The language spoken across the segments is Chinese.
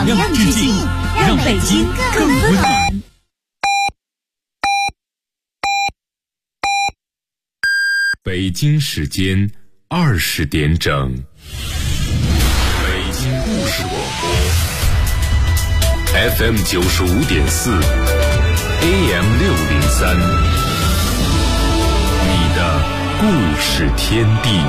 样致敬，让北京更温暖。 北京时间20点整，北京故事广播 FM 95.4 AM 603，你的故事天地。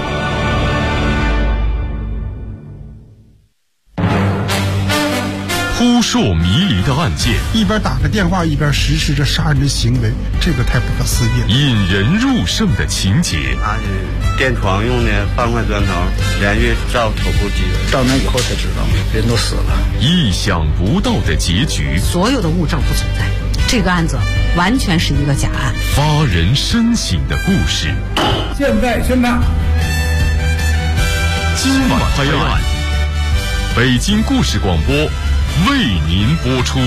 扑朔迷离的案件， 一边打个电话一边实施着杀人的行为，这个太不可思议了。 引人入胜的情节， 他是电床用的半块砖头连续照头部击人， 到那以后才知道人都死了。 意想不到的结局， 所有的物证不存在，这个案子完全是一个假案。 发人深省的故事， 现在宣判， 今晚拍案，北京故事广播为您播出。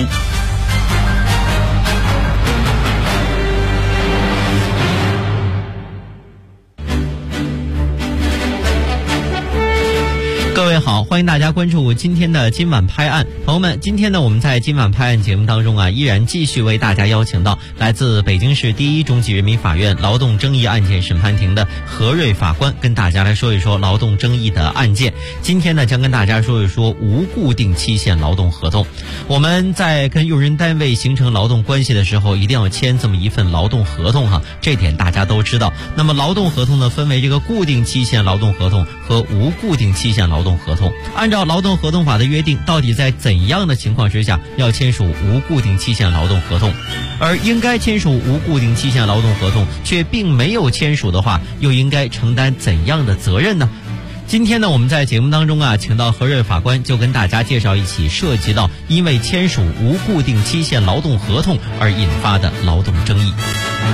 各位好，欢迎大家关注今天的今晚拍案。朋友们，今天呢，我们在今晚拍案节目当中啊，依然继续为大家邀请到来自北京市第一中级人民法院劳动争议案件审判庭的何瑞法官，跟大家来说一说劳动争议的案件。今天呢，将跟大家说一说无固定期限劳动合同。我们在跟用人单位形成劳动关系的时候，一定要签这么一份劳动合同哈，这点大家都知道。那么劳动合同呢，分为这个固定期限劳动合同和无固定期限劳动合同。按照劳动合同法的约定，到底在怎样的情况之下要签署无固定期限劳动合同，而应该签署无固定期限劳动合同却并没有签署的话，又应该承担怎样的责任呢？今天呢，我们在节目当中啊，请到何瑞法官，就跟大家介绍一起涉及到因为签署无固定期限劳动合同而引发的劳动争议。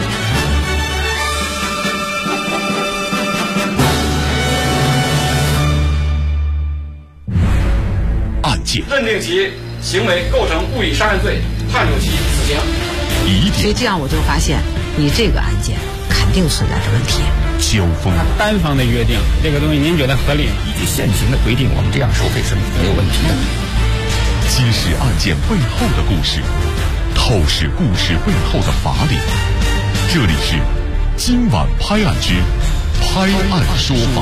认定其行为构成故意杀人罪，判处其死刑。 所以这样我就发现，你这个案件肯定存在着问题。 交锋， 单方的约定，这个东西您觉得合理吗？ 依据现行的规定，我们这样收费是没有问题的。 揭示案件背后的故事，透视故事背后的法理。这里是今晚拍案之拍案说法。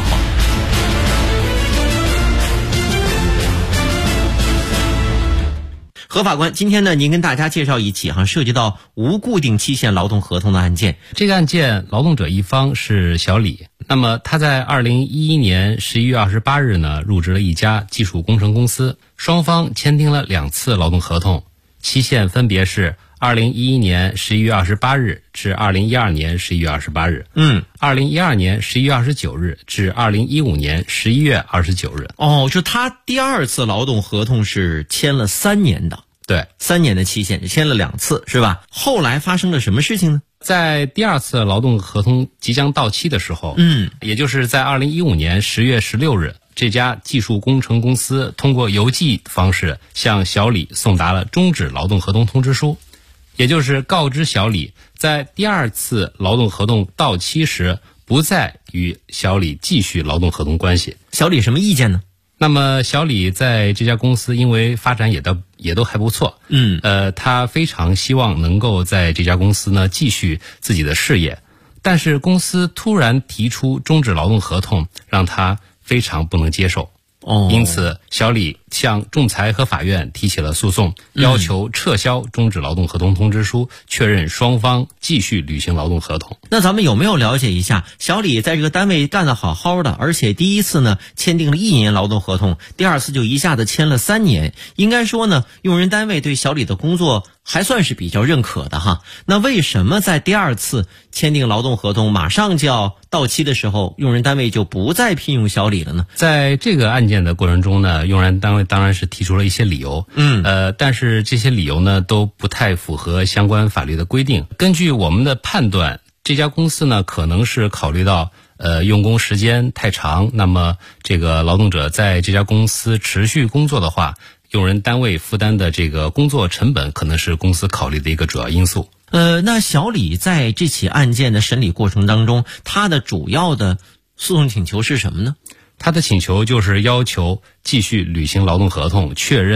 何法官，今天呢，您跟大家介绍一起涉及到无固定期限劳动合同的案件。 这个案件劳动者一方是小李，那么他在2011年11月28日呢，入职了一家技术工程公司，双方签订了2次劳动合同，期限分别是2011年11月28日至2012年11月28日，2012年11月29日至2015年11月29日。 哦，就他第2次劳动合同是签了3年的。 对 ，3年的期限，签了2次，是吧？后来发生了什么事情呢？ 在第2次劳动合同即将到期的时候，也就是在2015年10月16日，这家技术工程公司通过邮寄方式向小李送达了终止劳动合同通知书，也就是告知小李在第2次劳动合同到期时不再与小李继续劳动合同关系。 小李什么意见呢？ 那么小李在这家公司因为发展也都还不错，他非常希望能够在这家公司呢继续自己的事业，但是公司突然提出终止劳动合同，让他非常不能接受。因此小李向仲裁和法院提起了诉讼，要求撤销终止劳动合同通知书，确认双方继续履行劳动合同。 那咱们有没有了解一下，小李在这个单位干得好好的，而且第1次呢签订了1年劳动合同，第2次就一下子签了3年，应该说呢，用人单位对小李的工作还算是比较认可的哈。那为什么在第2次签订劳动合同马上就要到期的时候，用人单位就不再聘用小李了呢？ 在这个案件的过程中呢，用人单位当然是提出了一些理由，但是这些理由呢都不太符合相关法律的规定。根据我们的判断，这家公司呢可能是考虑到用工时间太长，那么这个劳动者在这家公司持续工作的话，用人单位负担的这个工作成本可能是公司考虑的一个主要因素。 那小李在这起案件的审理过程当中，他的主要的诉讼请求是什么呢？ 他的请求就是要求继续履行劳动合同，确认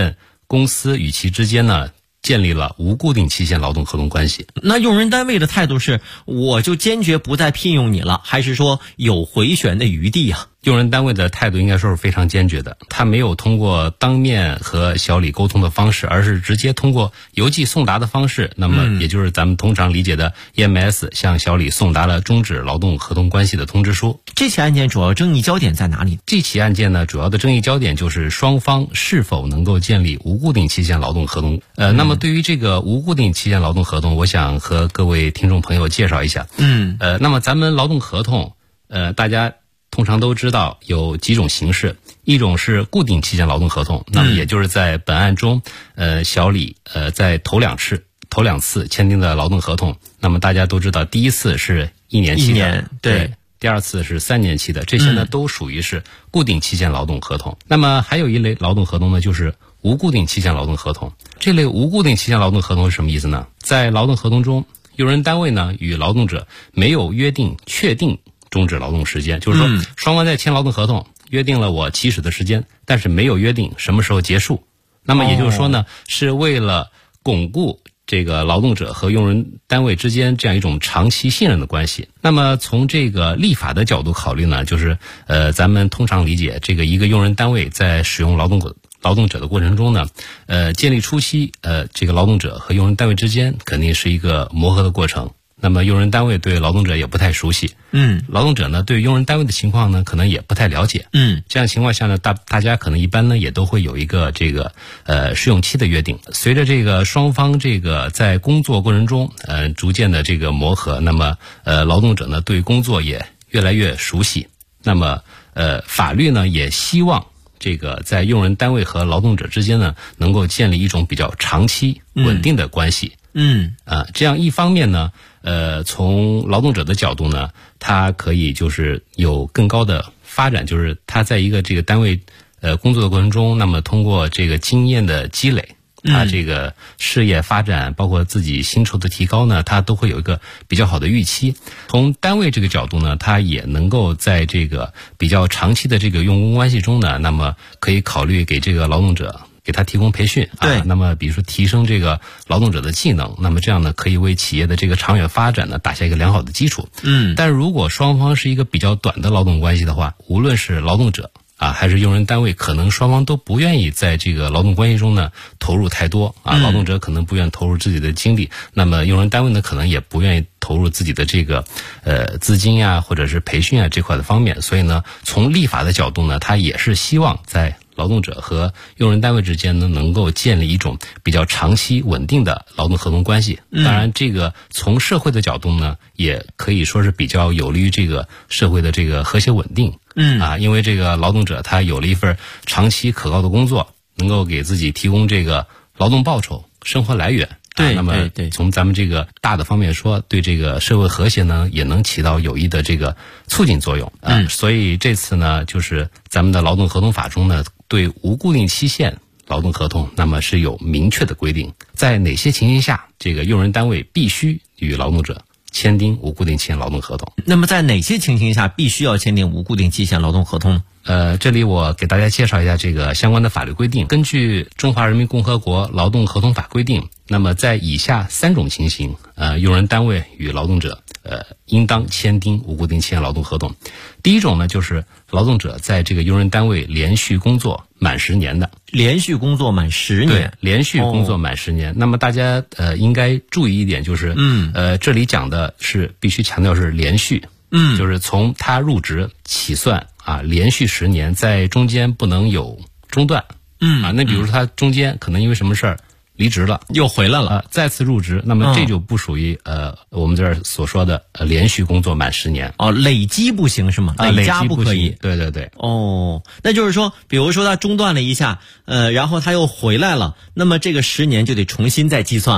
公司与其之间呢建立了无固定期限劳动合同关系。 那用人单位的态度是，我就坚决不再聘用你了，还是说有回旋的余地啊？ 用人单位的态度应该说是非常坚决的，他没有通过当面和小李沟通的方式，而是直接通过邮寄送达的方式，那么也就是咱们通常理解的 EMS 向小李送达了终止劳动合同关系的通知书。 这起案件主要争议焦点在哪里？ 这起案件呢，主要的争议焦点就是双方是否能够建立无固定期限劳动合同。那么对于这个无固定期限劳动合同，我想和各位听众朋友介绍一下。那么咱们劳动合同，大家通常都知道有几种形式，一种是固定期限劳动合同，那么也就是在本案中，小李在头两次签订的劳动合同，那么大家都知道，第一次是1年期的，对，第二次是3年期的，这些呢都属于是固定期限劳动合同。那么还有一类劳动合同呢，就是无固定期限劳动合同。这类无固定期限劳动合同是什么意思呢？在劳动合同中，用人单位呢与劳动者没有约定确定终止劳动时间，就是说双方在签劳动合同约定了我起始的时间，但是没有约定什么时候结束。那么也就是说呢，是为了巩固这个劳动者和用人单位之间这样一种长期信任的关系。那么从这个立法的角度考虑呢，就是咱们通常理解这个一个用人单位在使用劳动者的过程中呢，建立初期这个劳动者和用人单位之间肯定是一个磨合的过程。那么用人单位对劳动者也不太熟悉，劳动者呢对用人单位的情况呢可能也不太了解，这样情况下呢，大家可能一般呢也都会有一个这个试用期的约定。随着这个双方这个在工作过程中逐渐的这个磨合，那么劳动者呢对工作也越来越熟悉，那么法律呢也希望这个在用人单位和劳动者之间呢能够建立一种比较长期稳定的关系。这样一方面呢，从劳动者的角度呢，他可以就是有更高的发展，就是他在一个这个单位工作的过程中，那么通过这个经验的积累，他这个事业发展，包括自己薪酬的提高呢，他都会有一个比较好的预期。从单位这个角度呢，他也能够在这个比较长期的这个用工关系中呢，那么可以考虑给这个劳动者给他提供培训，那么比如说提升这个劳动者的技能，那么这样呢可以为企业的这个长远发展呢打下一个良好的基础。但是如果双方是一个比较短的劳动关系的话，无论是劳动者还是用人单位，可能双方都不愿意在这个劳动关系中呢投入太多劳动者可能不愿投入自己的精力，那么用人单位呢可能也不愿意投入自己的这个资金呀或者是培训这块的方面。所以呢，从立法的角度呢，他也是希望在劳动者和用人单位之间呢能够建立一种比较长期稳定的劳动合同关系。当然这个从社会的角度呢也可以说是比较有利于这个社会的这个和谐稳定。因为这个劳动者他有了一份长期可靠的工作，能够给自己提供这个劳动报酬、生活来源。那么从咱们这个大的方面说，对这个社会和谐呢也能起到有益的这个促进作用。所以这次呢，就是咱们的劳动合同法中呢，对无固定期限劳动合同那么是有明确的规定，在哪些情形下这个用人单位必须与劳动者签订无固定期限劳动合同。 那么在哪些情形下必须要签订无固定期限劳动合同呢？ 这里我给大家介绍一下这个相关的法律规定。根据《中华人民共和国劳动合同法》规定，那么在以下3种情形，用人单位与劳动者应当签订无固定期限劳动合同。第一种呢，就是劳动者在这个用人单位连续工作满10年的。 连续工作满10年？ 对，连续工作满10年。那么大家应该注意一点，就是这里讲的是必须强调是连续，就是从他入职起算连续10年，在中间不能有中断。那比如说他中间可能因为什么事儿离职了， 又回来了， 再次入职，那么这就不属于我们这儿所说的连续工作满10年。 累积不行是吗？累加不可以。 对对对。 那就是说，比如说他中断了一下，然后他又回来了，那么这个10年就得重新再计算了。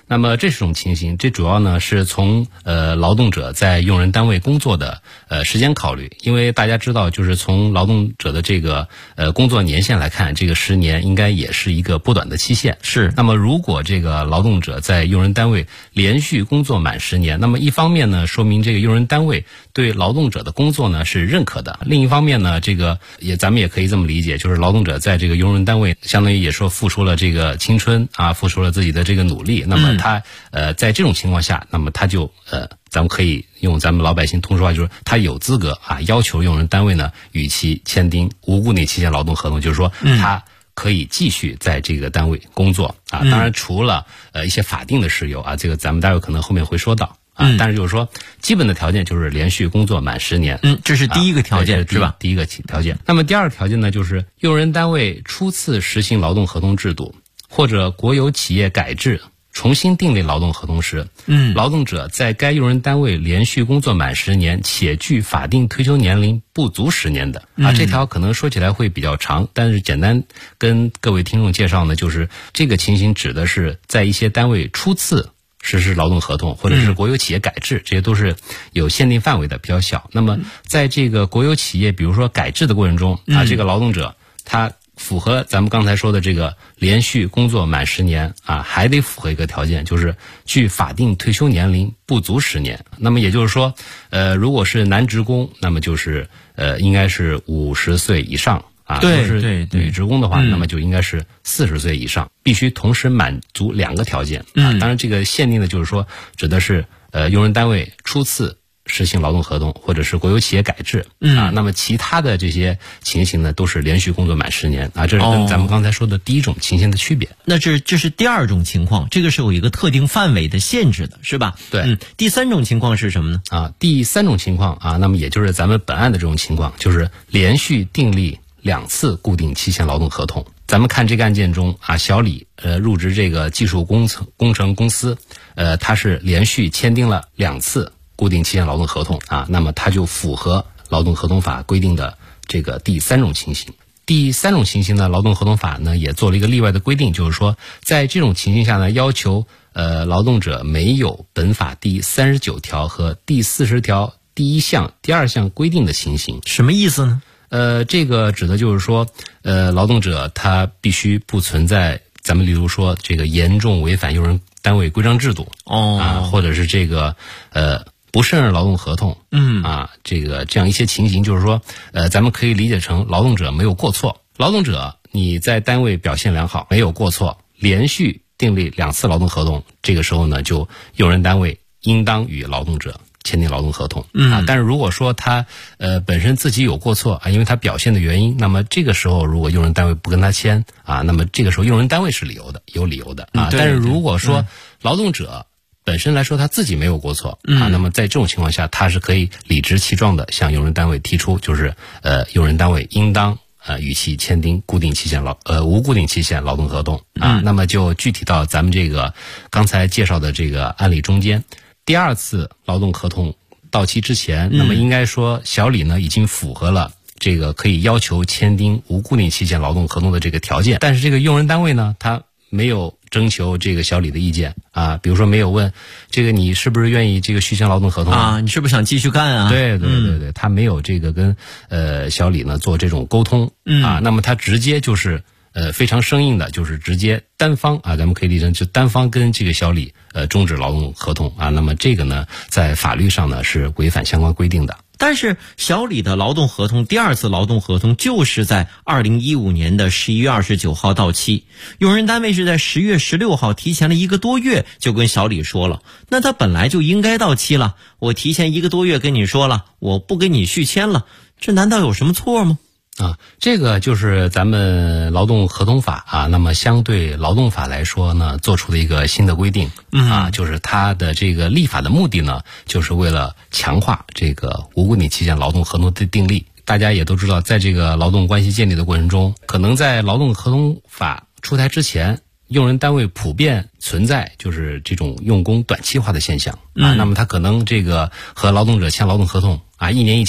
那么这种情形，这主要呢是从劳动者在用人单位工作的时间考虑，因为大家知道，就是从劳动者的这个工作年限来看，这个10年应该也是一个不短的期限。 是。 那么如果这个劳动者在用人单位连续工作满10年，那么一方面呢，说明这个用人单位对劳动者的工作呢是认可的；另一方面呢，这个咱们也可以这么理解，就是劳动者在这个用人单位相当于也说付出了这个青春啊，付出了自己的这个努力。那么他在这种情况下，那么他就咱们可以用咱们老百姓通俗话，就是他有资格啊要求用人单位呢与其签订无固定期限劳动合同，就是说他可以继续在这个单位工作啊。当然除了一些法定的事由啊，这个咱们待会可能后面会说到啊。但是就是说基本的条件就是连续工作满10年。 这是第一个条件，是吧？ 第一个条件。那么第二个条件呢，就是用人单位初次实行劳动合同制度，或者国有企业改制重新订立劳动合同时，劳动者在该用人单位连续工作满10年，且距法定退休年龄不足10年的啊，这条可能说起来会比较长，但是简单跟各位听众介绍呢，就是这个情形指的是在一些单位初次实施劳动合同，或者是国有企业改制，这些都是有限定范围的，比较小。那么在这个国有企业比如说改制的过程中啊，这个劳动者他符合咱们刚才说的这个连续工作满10年啊，还得符合一个条件，就是距法定退休年龄不足10年。那么也就是说，如果是男职工，那么就是应该是50岁以上啊。 对， 女职工的话，那么就应该是40岁以上，必须同时满足2个条件啊。当然，这个限定的就是说，指的是用人单位初次实行劳动合同，或者是国有企业改制啊，那么其他的这些情形呢，都是连续工作满10年啊，这是跟咱们刚才说的第一种情形的区别。 那这是第二种情况，这个是有一个特定范围的限制的，是吧？ 对。 第三种情况是什么呢？ 啊，第三种情况啊，那么也就是咱们本案的这种情况，就是连续订立2次固定期限劳动合同。咱们看这个案件中啊，小李入职这个技术工程公司，他是连续签订了2次固定期限劳动合同啊，那么它就符合劳动合同法规定的这个第三种情形。第三种情形呢，劳动合同法呢也做了一个例外的规定，就是说在这种情形下呢，要求劳动者没有本法第39条和第40条第1项、第2项规定的情形。 什么意思呢？ 这个指的就是说，劳动者他必须不存在咱们例如说这个严重违反用人单位规章制度啊，或者是这个不胜任劳动合同，这样一些情形，就是说，咱们可以理解成劳动者没有过错。劳动者你在单位表现良好，没有过错，连续订立2次劳动合同，这个时候呢，就用人单位应当与劳动者签订劳动合同啊。但是如果说他本身自己有过错啊，因为他表现的原因，那么这个时候如果用人单位不跟他签啊，那么这个时候用人单位是有理由的啊。但是如果说劳动者本身来说他自己没有过错啊，那么在这种情况下，他是可以理直气壮的向用人单位提出，就是用人单位应当与其签订无固定期限劳动合同啊。那么就具体到咱们这个刚才介绍的这个案例中间，第2次劳动合同到期之前，那么应该说小李呢已经符合了这个可以要求签订无固定期限劳动合同的这个条件，但是这个用人单位呢，他没有征求这个小李的意见啊，比如说没有问这个你是不是愿意这个续签劳动合同啊，你是不是想继续干啊？ 对，他没有这个跟小李呢做这种沟通啊，那么他直接就是非常生硬的，就是直接单方啊，咱们可以理解就单方跟这个小李终止劳动合同啊，那么这个呢在法律上呢是违反相关规定的。 但是小李的劳动合同第2次劳动合同就是在2015年的11月29号到期，用人单位是在10月16号提前了1个多月就跟小李说了，那他本来就应该到期了，我提前1个多月跟你说了，我不跟你续签了，这难道有什么错吗？ 啊，这个就是咱们劳动合同法啊，那么相对劳动法来说呢，做出的一个新的规定啊，就是它的这个立法的目的呢，就是为了强化这个无固定期限劳动合同的订立。大家也都知道，在这个劳动关系建立的过程中，可能在劳动合同法出台之前，用人单位普遍存在就是这种用工短期化的现象啊，那么他可能这个和劳动者签劳动合同啊，1年1签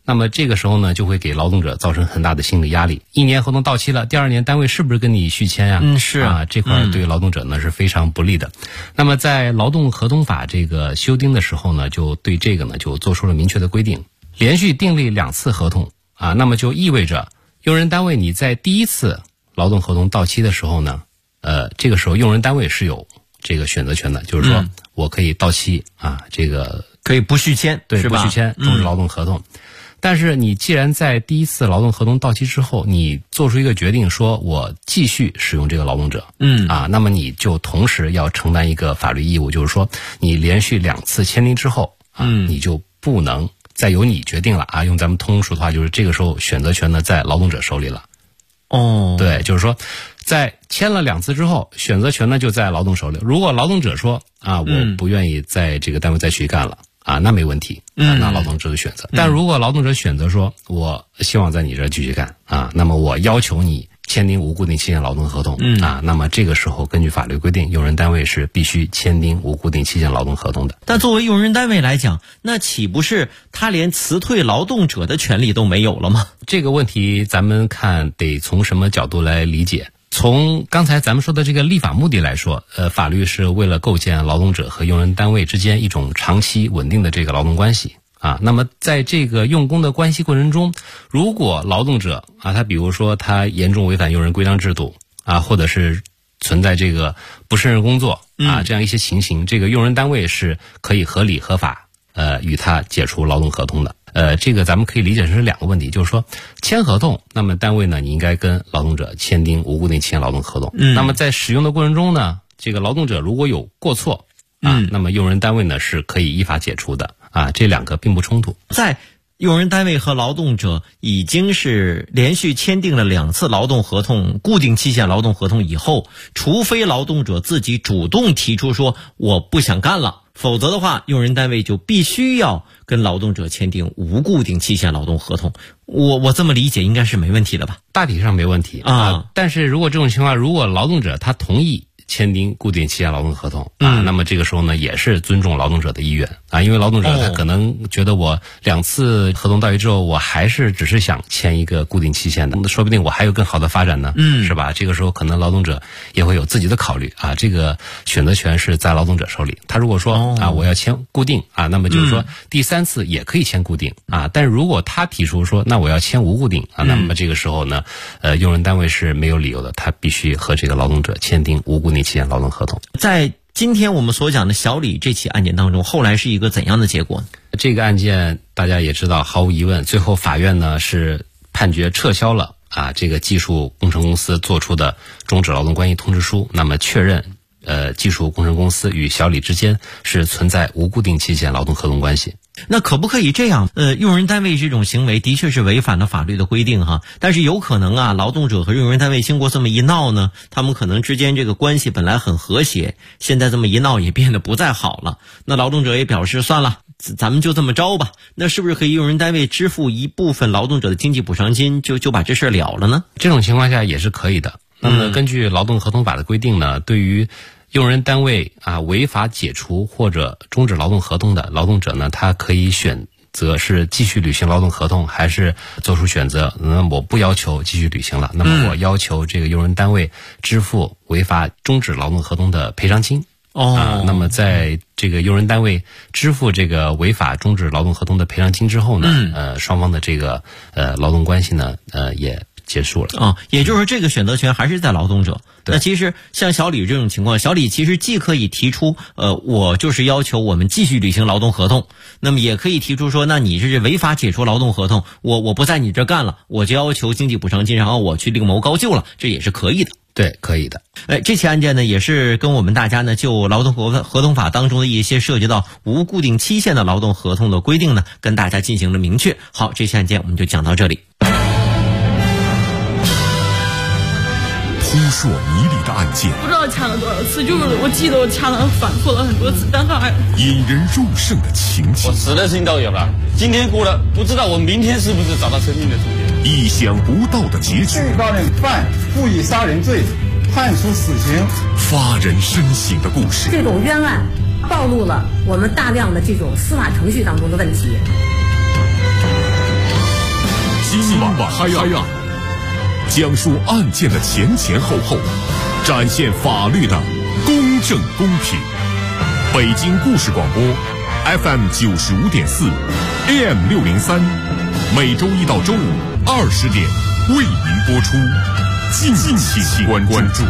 那么这个时候呢，就会给劳动者造成很大的心理压力。1年合同到期了，第2年单位是不是跟你续签呀？ 是啊， 这块对劳动者呢是非常不利的。那么在劳动合同法这个修订的时候呢，就对这个呢就做出了明确的规定。连续订立2次合同啊，那么就意味着用人单位你在第1次劳动合同到期的时候呢，这个时候用人单位是有这个选择权的，就是说我可以到期啊，这个可以不续签， 对， 是吧？ 不续签终止劳动合同。但是你既然在第1次劳动合同到期之后，你做出一个决定，说我继续使用这个劳动者，那么你就同时要承担一个法律义务，就是说你连续2次签订之后你就不能再由你决定了啊。用咱们通俗的话，就是这个时候选择权呢在劳动者手里了。对，就是说在签了2次之后，选择权呢就在劳动手里。如果劳动者说啊，我不愿意在这个单位再继续干了啊，那没问题那劳动者的选择。但如果劳动者选择说我希望在你这儿继续干啊，那么我要求你签订无固定期限劳动合同那么这个时候根据法律规定，用人单位是必须签订无固定期限劳动合同的。 但作为用人单位来讲，那岂不是他连辞退劳动者的权利都没有了吗？ 这个问题咱们看得从什么角度来理解。从刚才咱们说的这个立法目的来说，法律是为了构建劳动者和用人单位之间一种长期稳定的这个劳动关系啊。那么在这个用工的关系过程中，如果劳动者啊，他比如说他严重违反用人规章制度啊，或者是存在这个不胜任工作啊这样一些情形，这个用人单位是可以合理合法与他解除劳动合同的。这个咱们可以理解成是2个问题，就是说签合同，那么单位呢，你应该跟劳动者签订无固定期限劳动合同。那么在使用的过程中呢，这个劳动者如果有过错那么用人单位呢是可以依法解除的啊，这2个并不冲突。 在用人单位和劳动者已经是连续签订了2次劳动合同、固定期限劳动合同以后，除非劳动者自己主动提出说我不想干了，否则的话，用人单位就必须要跟劳动者签订无固定期限劳动合同。我这么理解应该是没问题的吧？ 大体上没问题但是如果这种情况，如果劳动者他同意签订固定期限劳动合同那么这个时候呢，也是尊重劳动者的意愿因为劳动者他可能觉得我2次合同到期之后，我还是只是想签一个固定期限的，说不定我还有更好的发展呢是吧？这个时候可能劳动者也会有自己的考虑这个选择权是在劳动者手里。他如果说我要签固定那么就是说第3次也可以签固定但是如果他提出说那我要签无固定那么这个时候呢用人单位是没有理由的，他必须和这个劳动者签订无固定期限劳动合同。 在今天我们所讲的小李这起案件当中，后来是一个怎样的结果呢？ 这个案件大家也知道，毫无疑问，最后法院呢是判决撤销了这个技术工程公司做出的终止劳动关系通知书，那么确认技术工程公司与小李之间是存在无固定期限劳动合同关系。 那可不可以这样？用人单位这种行为的确是违反了法律的规定哈，但是有可能劳动者和用人单位经过这么一闹呢，他们可能之间这个关系本来很和谐，现在这么一闹也变得不再好了。那劳动者也表示算了，咱们就这么着吧。那是不是可以用人单位支付一部分劳动者的经济补偿金，就把这事了了呢？ 这种情况下也是可以的。那么根据劳动合同法的规定呢，对于用人单位违法解除或者终止劳动合同的劳动者呢，他可以选择是继续履行劳动合同，还是做出选择那我不要求继续履行了，那么我要求这个用人单位支付违法终止劳动合同的赔偿金那么在这个用人单位支付这个违法终止劳动合同的赔偿金之后呢双方的这个劳动关系呢也结束了也就是说这个选择权还是在劳动者。那其实像小李这种情况，小李其实既可以提出我就是要求我们继续履行劳动合同，那么也可以提出说那你这是违法解除劳动合同，我不在你这干了，我就要求经济补偿金，然后我去另谋高就了，这也是可以的。 对，可以的。 这起案件呢，也是跟我们大家呢就劳动合同法当中的一些涉及到无固定期限的劳动合同的规定呢，跟大家进行了明确。好，这起案件我们就讲到这里。 扑朔迷离的案件， 不知道掐了多少次，就是我记得我掐了反复了很多次，但是还引人入胜的情节。 我死的事情都有了，今天过了，不知道我明天是不是找到生命的终点。 意想不到的结局。 被告人犯故意杀人罪，判处死刑。 发人深省的故事。 这种冤案暴露了我们大量的这种司法程序当中的问题。 晚拍案，讲述案件的前前后后，展现法律的公正公平。北京故事广播 FM 95.4 AM 603，每周一到周五20点为您播出，敬请关注。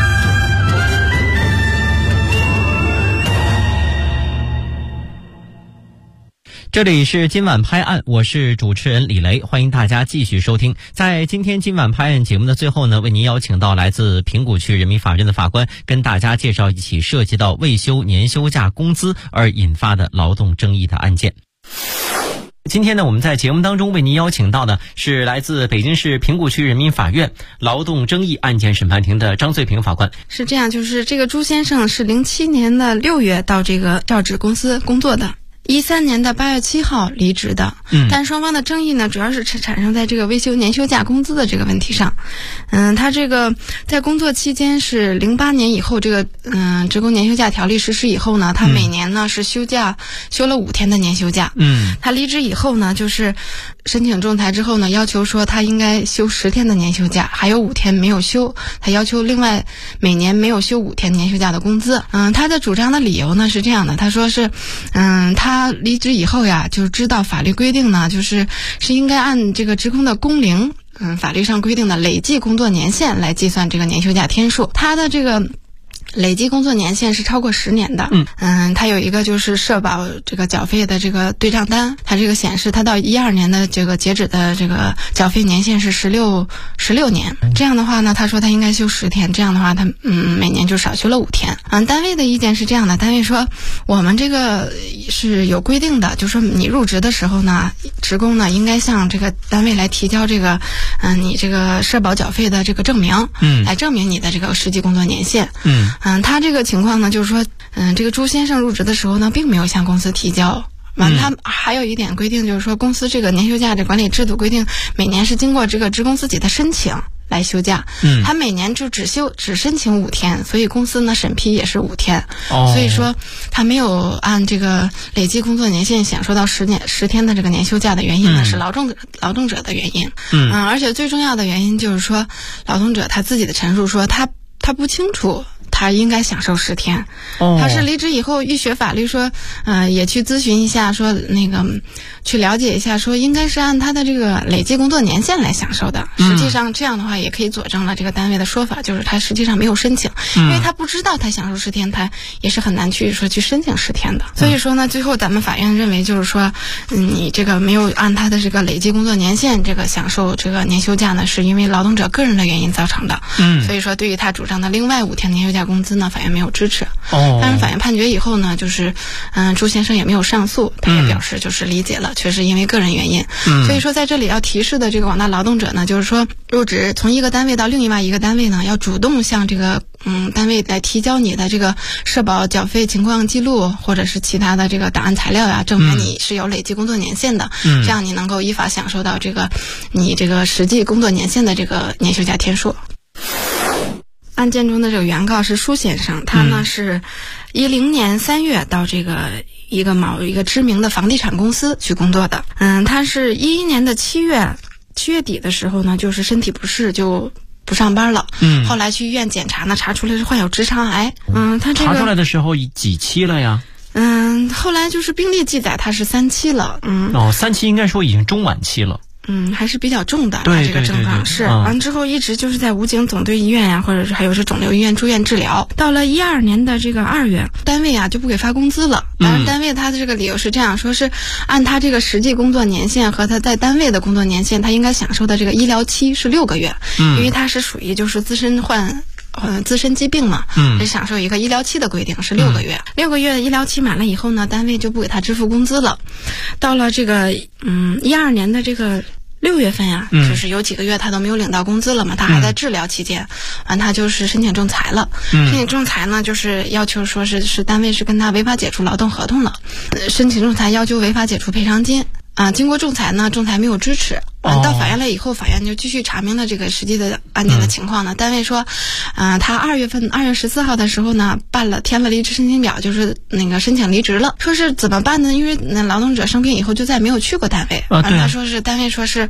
这里是今晚拍案，我是主持人李雷，欢迎大家继续收听。在今天今晚拍案节目的最后呢，为您邀请到来自平谷区人民法院的法官，跟大家介绍一起涉及到未休年休假工资而引发的劳动争议的案件。今天呢，我们在节目当中为您邀请到的是来自北京市平谷区人民法院劳动争议案件审判庭的张翠萍法官。 是这样，就是这个朱先生是07年的6月到这个教职公司工作的，13年的8月7号离职的。但双方的争议呢，主要是产生在这个未休年休假工资的这个问题上。他这个在工作期间是08年以后，这个职工年休假条例实施以后呢，他每年呢是休了5天的年休假。他离职以后呢，就是申请仲裁之后呢，要求说他应该休10天的年休假，还有5天没有休，他要求另外每年没有休5天年休假的工资。他的主张的理由呢是这样的，他说是他离职以后呀，就知道法律规定呢，是应该按这个职工的工龄，法律上规定的累计工作年限来计算这个年休假天数。他的这个累计工作年限是超过10年的。他有一个就是社保这个缴费的这个对账单，他这个显示他到12年的这个截止的这个缴费年限是16年。这样的话呢，他说他应该休10天，这样的话他每年就少休了5天。单位的意见是这样的，单位说我们这个是有规定的，就说你入职的时候呢，职工呢应该向这个单位来提交这个你这个社保缴费的这个证明，来证明你的这个实际工作年限。他这个情况呢，就是说，这个朱先生入职的时候呢，并没有向公司提交。他还有一点规定，就是说，公司这个年休假的管理制度规定，每年是经过这个职工自己的申请来休假。他每年就只申请5天，所以公司呢审批也是5天。所以说他没有按这个累计工作年限享受到10天的这个年休假的原因呢，是劳动者的原因。而且最重要的原因就是说，劳动者他自己的陈述说他不清楚他应该享受10天。他是离职以后一学法律说，也去咨询一下，说那个去了解一下，说应该是按他的这个累计工作年限来享受的。实际上这样的话也可以佐证了这个单位的说法，就是他实际上没有申请，因为他不知道他享受10天，他也是很难去申请10天的。所以说呢，最后咱们法院认为就是说，你这个没有按他的这个累计工作年限这个享受这个年休假呢，是因为劳动者个人的原因造成的。所以说对于他主张的另外5天年休假工资呢，法院没有支持。但是法院判决以后呢，就是朱先生也没有上诉，他也表示就是理解了，确实因为个人原因。所以说在这里要提示的这个广大劳动者呢，就是说入职从一个单位到另外一个单位呢，要主动向这个单位来提交你的这个社保缴费情况记录，或者是其他的这个档案材料呀，证明你是有累计工作年限的。这样你能够依法享受到这个你这个实际工作年限的这个年休假天数。案件中的这个原告是舒先生，他呢是10年3月到这个某一个知名的房地产公司去工作的。他是11年的7月底的时候呢，就是身体不适就不上班了。后来去医院检查呢，查出来是患有直肠癌。他这个查出来的时候几期了呀？ 后来就是病历记载他是3期了。 3期应该说已经中晚期了。 还是比较重的， 对这个症状是完之后一直就是在武警总队医院呀，或者是还有是肿瘤医院住院治疗。到了12年的这个2月，单位就不给发工资了。当然，单位他的这个理由是这样说，是按他这个实际工作年限和他在单位的工作年限，他应该享受的这个医疗期是6个月。因为他是属于就是自身疾病嘛，是享受一个医疗期的规定是6个月。6个月的医疗期满了以后呢，单位就不给他支付工资了。到了这个12年的这个6月份呀，就是有几个月他都没有领到工资了嘛，他还在治疗期间，完他就是申请仲裁了。申请仲裁呢，就是要求说是单位是跟他违法解除劳动合同了，申请仲裁要求违法解除赔偿金。经过仲裁呢，仲裁没有支持。到法院了以后，法院就继续查明了这个实际的案件的情况呢。单位说，他2月14号的时候呢，填了离职申请表，就是那个申请离职了。说是怎么办呢？因为劳动者生病以后就再没有去过单位。他说是单位说是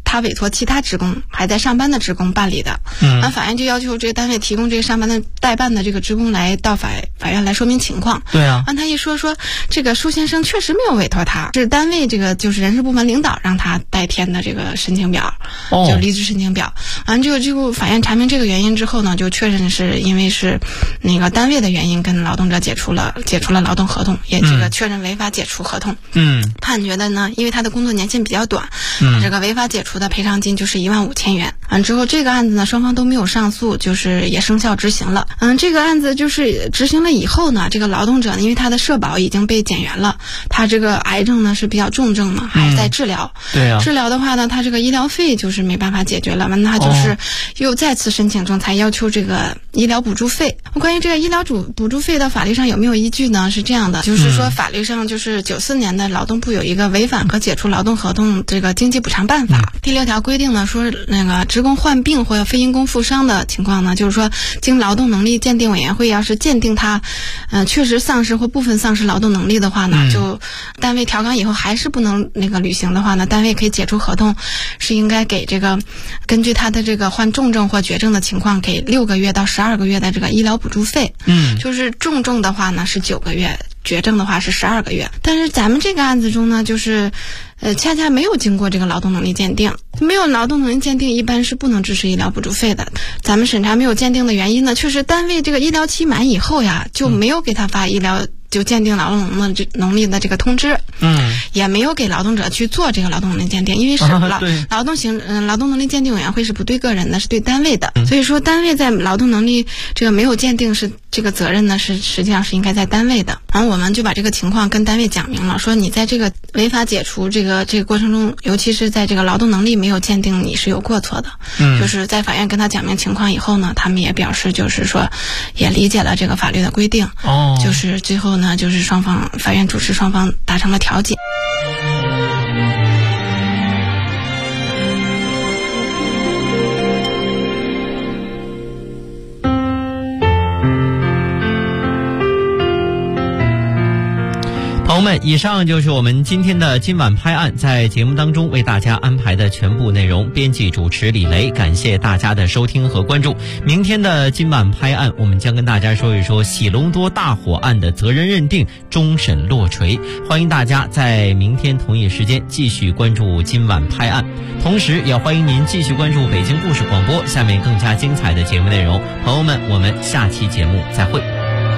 他委托其他职工还在上班的职工办理的。法院就要求这个单位提供这个上班的代办的这个职工来到法院来说明情况。 对啊， 他一说这个舒先生确实没有委托他，是单位这个就是人事部门领导让他代填的这个申请表，就离职申请表。完这个法院查明这个原因之后呢，就确认是因为是那个单位的原因跟劳动者解除了劳动合同，也这个确认违法解除合同。判决的呢，因为他的工作年限比较短，这个违法解除的赔偿金就是15000元。完之后这个案子呢，双方都没有上诉，就是也生效执行了。这个案子就是执行了以后呢，这个劳动者呢，因为他的社保已经被减员了，他这个癌症呢是比较重症嘛，还在治疗。 对啊， 治疗的话呢，他这个医疗费就是没办法解决了，完他就是又再次申请仲裁，要求这个医疗补助费。关于这个医疗补助费的法律上有没有依据呢？是这样的，就是说法律上就是94年的劳动部有一个违反和解除劳动合同这个经济补偿办法，第6条规定呢，说那个职工患病或者非因公负伤的情况呢，就是说经劳动能力鉴定委员会要是鉴定他确实丧失或部分丧失劳动能力的话呢，就单位调岗以后还是不能那个履行的话呢，单位可以解除合同，是应该给这个根据他的这个患重症或绝症的情况给6个月到12个月的这个医疗补助费。就是重症的话呢是9个月，绝症的话是12个月。但是咱们这个案子中呢，就是恰恰没有经过这个劳动能力鉴定，没有劳动能力鉴定一般是不能支持医疗补助费的。咱们审查没有鉴定的原因呢，确实单位这个医疗期满以后呀，就没有给他发医疗就鉴定劳动能力的这个通知，也没有给劳动者去做这个劳动能力鉴定，因为是劳动能力鉴定委员会是不对个人的，是对单位的，所以说单位在劳动能力这个没有鉴定是这个责任呢是实际上是应该在单位的。然后我们就把这个情况跟单位讲明了，说你在这个违法解除这个过程中，尤其是在这个劳动能力没有鉴定，你是有过错的。就是在法院跟他讲明情况以后呢，他们也表示就是说也理解了这个法律的规定，就是最后呢，就是法院主持双方达成了调解。 朋友们，以上就是我们今天的今晚拍案在节目当中为大家安排的全部内容。编辑主持李雷，感谢大家的收听和关注。明天的今晚拍案，我们将跟大家说一说喜隆多大火案的责任认定终审落锤。欢迎大家在明天同一时间继续关注今晚拍案，同时也欢迎您继续关注北京故事广播下面更加精彩的节目内容。朋友们，我们下期节目再会。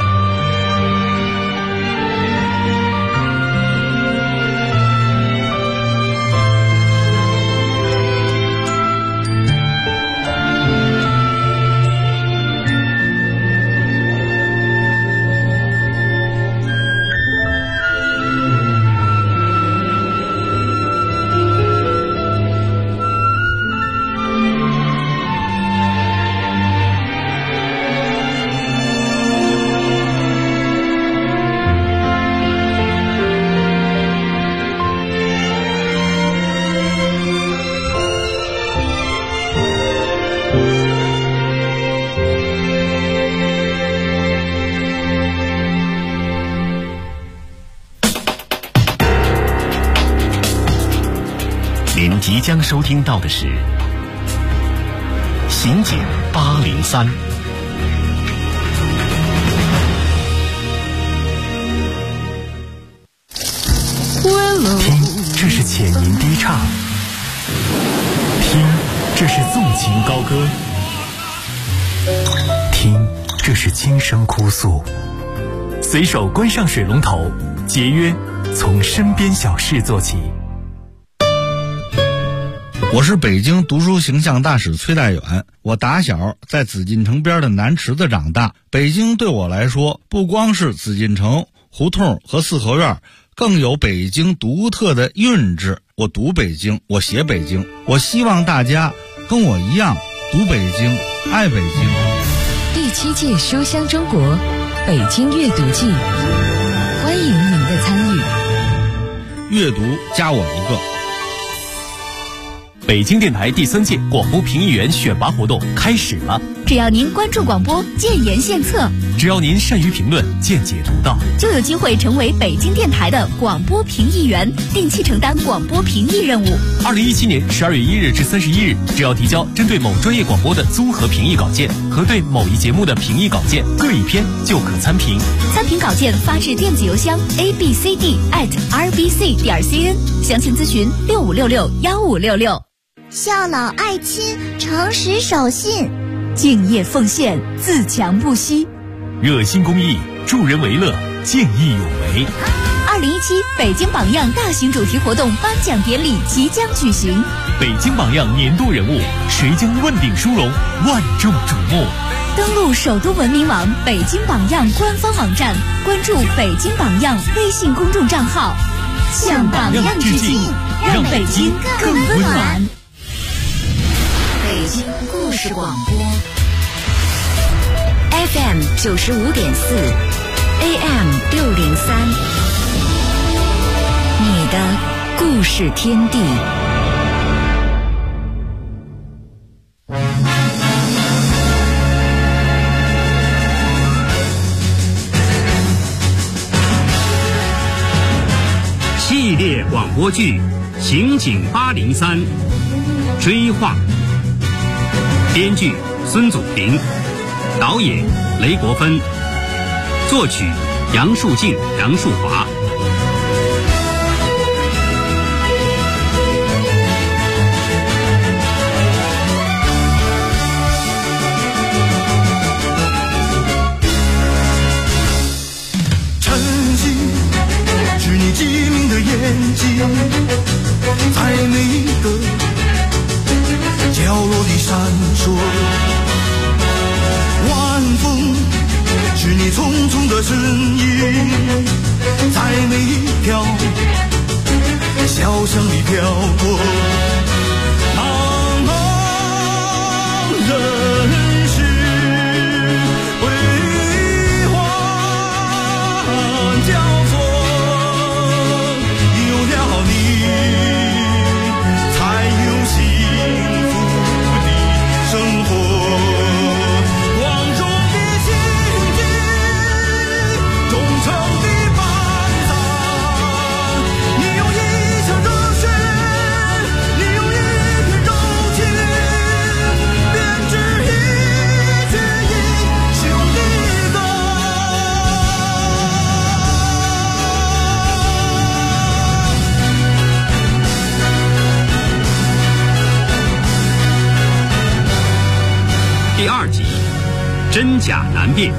您即将收听到的是《刑警803》。听，这是浅吟低唱；听，这是纵情高歌；听，这是轻声哭诉。随手关上水龙头，节约从身边小事做起。 我是北京读书形象大使崔代远，我打小在紫禁城边的南池子长大。北京对我来说，不光是紫禁城、胡同和四合院，更有北京独特的韵致。我读北京，我写北京，我希望大家跟我一样读北京，爱北京。 第7届书香中国北京阅读季，欢迎您的参与。 阅读加我一个。 北京电台第3届广播评议员选拔活动开始了。 只要您关注广播，建言献策， 只要您善于评论，见解独到， 就有机会成为北京电台的广播评议员，定期承担广播评议任务。 2017年12月1日至31日，只要提交针对某专业广播的综合评议稿件和对某一节目的评议稿件各一篇，就可参评。 参评稿件发至电子邮箱 abcd@rbc.cn， 详情咨询65661566。 孝老爱亲，诚实守信， 敬业奉献，自强不息， 热心公益，助人为乐，见义勇为。 2017北京榜样大型主题活动颁奖典礼即将举行， 北京榜样年度人物，谁将问鼎殊荣，万众瞩目。 登录首都文明网北京榜样官方网站，关注北京榜样微信公众账号，向榜样致敬，让北京更温暖。 北京故事广播 FM 95.4 AM 603，你的故事天地。 系列广播剧《刑警803》，追话。编剧孙祖平，导演雷国芬，作曲杨树静、杨树华。 晨曦是你机灵的眼睛，在每一个角落里闪烁，晚风是你匆匆的身影，在每一条小巷里飘过，茫茫人世辉煌交错，有了你才有幸福的生活，光中的心境，忠诚的伴郎，你用一腔热血，你用一片柔情，编织一曲英雄的歌。 第2集，真假难辨。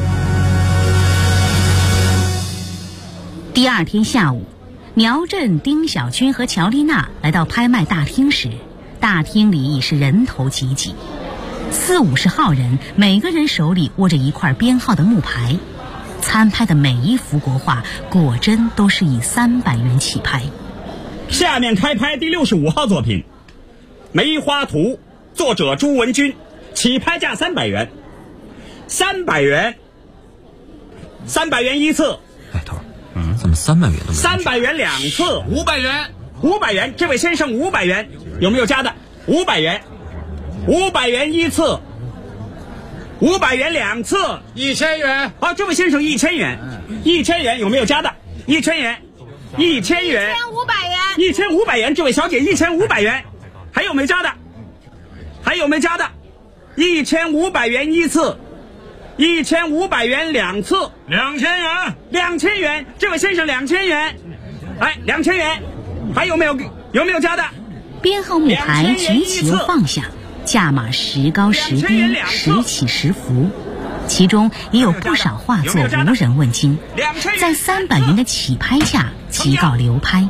第2天下午，苗振、丁小军和乔丽娜来到拍卖大厅时，大厅里已是人头济济，40-50号人，每个人手里握着一块编号的木牌。参拍的每一幅国画果真都是以300元起拍。 下面开拍第65号作品《梅花图》，作者朱文军，起拍价300元，300元，300元一次。 哎，头，怎么300元都没 ？300元2次，500元，500元，这位先生500元，有没有加的？500元，500元一次，500元2次，1000元。好，这位先生1000元，1000元有没有加的？1000元，1000元，1500元，这位小姐1500元，还有没加的？还有没加的？1500元一次，1500元2次，2000元，2000元，这位先生2000元，哎，2000元，还有没有加的？ 编号木牌举起又放下，价码时高时低，时起时伏，其中也有不少画作无人问津，在300元的起拍价即告流拍。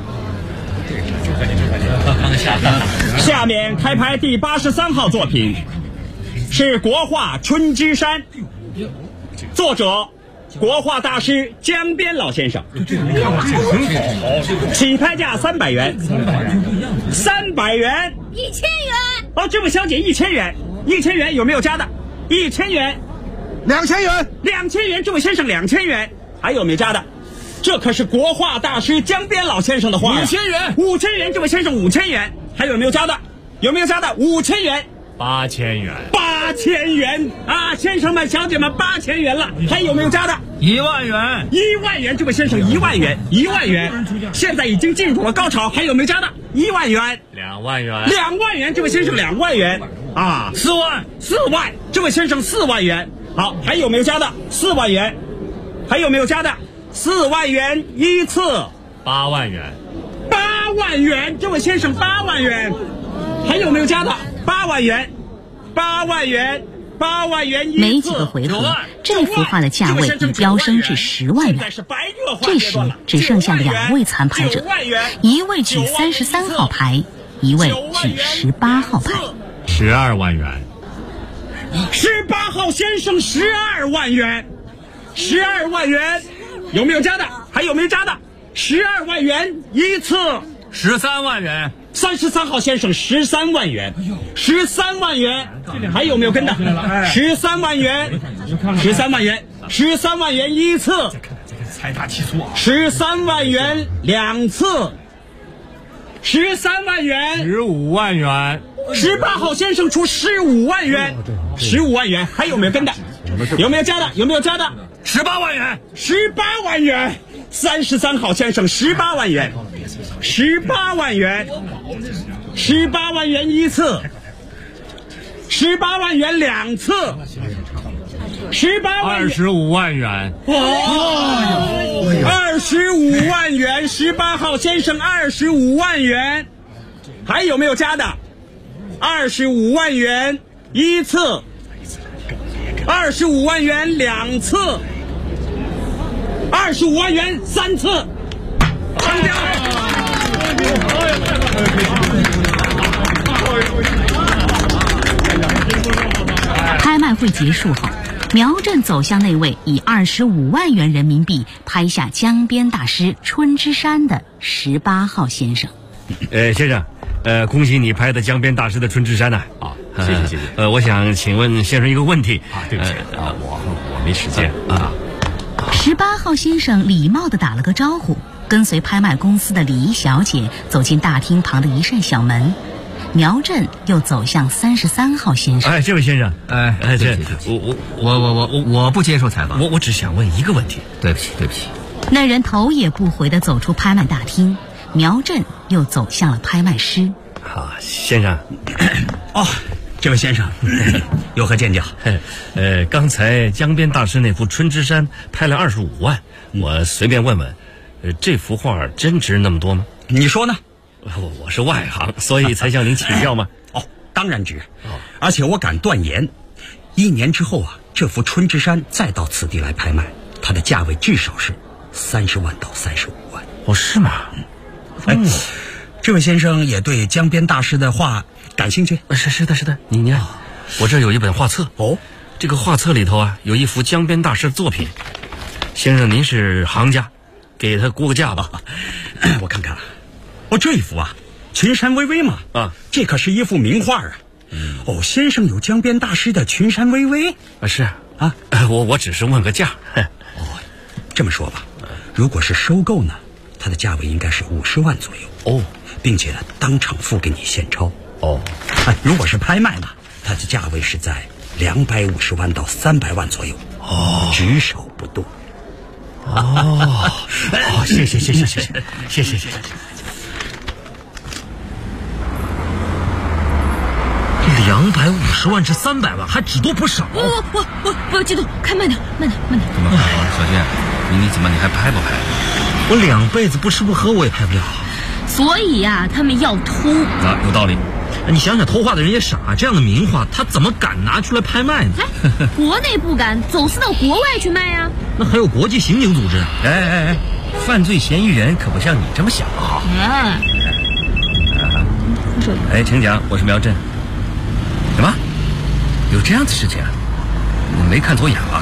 下面开拍第83号作品，是国画《春之山》，作者国画大师江边老先生，起拍价300元，300元，1000元。哦，这位小姐1000元，1000元有没有加的？1000元，2000元，2000元，这位先生2000元，还有没加的？这可是国画大师江边老先生的画，5000元，5000元，这位先生5000元，还有没有加的？有没有加的？5000元，8000元，8000 8000元啊，先生们、小姐们，8000元了，还有没有加的 ？1万元 ，1万元，这位先生，1万元，1万元，现在已经进入了高潮，还有没有加的？1万元 ，2万元 ，2万元，这位先生2万元啊 ，4万 ，4万，这位先生4万元，好，还有没有加的？4万元，还有没有加的？4万元一次 ，8万元 ，8万元，这位先生8万元，还有没有加的？8万元，8万元，8万元一次。 没几个回合，这幅画的价位已飙升至10万元。这时只剩下2位参牌者，一位举33号牌，一位举18号牌。 12万元 ，18号先生12万元，12万元，有没有加的？还有没有加的？12万元一次 ，13万元。 33号先生13万元，13万元，还有没有跟的？13万元，13万元，13万元一次， 财大气粗 ，13万元2次，13万元 ，15万元。 18号先生出15万元，15万元，还有没有跟的？有没有加的？有没有加的 ？18万元 ，18万元。33号先生18万元，18万元，18万元一次，18万元2次，18万 25万元。 哇，25万元，18号先生25万元，还有没有加的？25万元一次，25万元2次，25万元3次，成交。 拍卖会结束后，苗震走向那位以25万元人民币拍下江边大师春之山的18号先生。 先生，恭喜你拍的江边大师的春之山呐！谢谢谢谢。我想请问先生一个问题。对不起我没时间啊。 18号先生礼貌地打了个招呼，跟随拍卖公司的礼仪小姐走进大厅旁的一扇小门。苗震又走向33号先生。 这位先生， 我不接受采访。 我只想问一个问题。 对不起。 那人头也不回地走出拍卖大厅，苗震又走向了拍卖师。 先生， 这位先生有何见教？ 刚才江边大师那幅春之山拍了25万，我随便问问，这幅画真值那么多吗？ 你说呢？ 我是外行，所以才向您请教吗？ 当然值。而且我敢断言，1年之后啊，这幅春之山再到此地来拍卖，它的价位至少是30万到35万。 是吗？ 这位先生也对江边大师的画感兴趣？ 是的，你看，我这有一本画册。这个画册里头啊，有一幅江边大师的作品。先生您是行家，给他估个价吧。 我看看这一幅群山巍巍嘛，这可是一幅名画啊。先生有江边大师的群山巍巍？ 是我只是问个价。 这么说吧，如果是收购呢，它的价位应该是50万左右。并且呢，当场付给你现钞。如果是拍卖呢，它的价位是在250万到300万左右。只手不动。 谢谢。250万至300万，还只多不少。 不要激动，开慢点。 怎么小娟，你还拍不拍？ 我2辈子不吃不喝我也拍不了。 所以他们要偷。 有道理。你想想，偷画的人也傻，这样的名画他怎么敢拿出来拍卖呢？ 国内不敢，总是到国外去卖啊。 那还有国际刑警组织。犯罪嫌疑人可不像你这么想请讲，我是苗震。什么？有这样的事情啊？你没看走眼吧？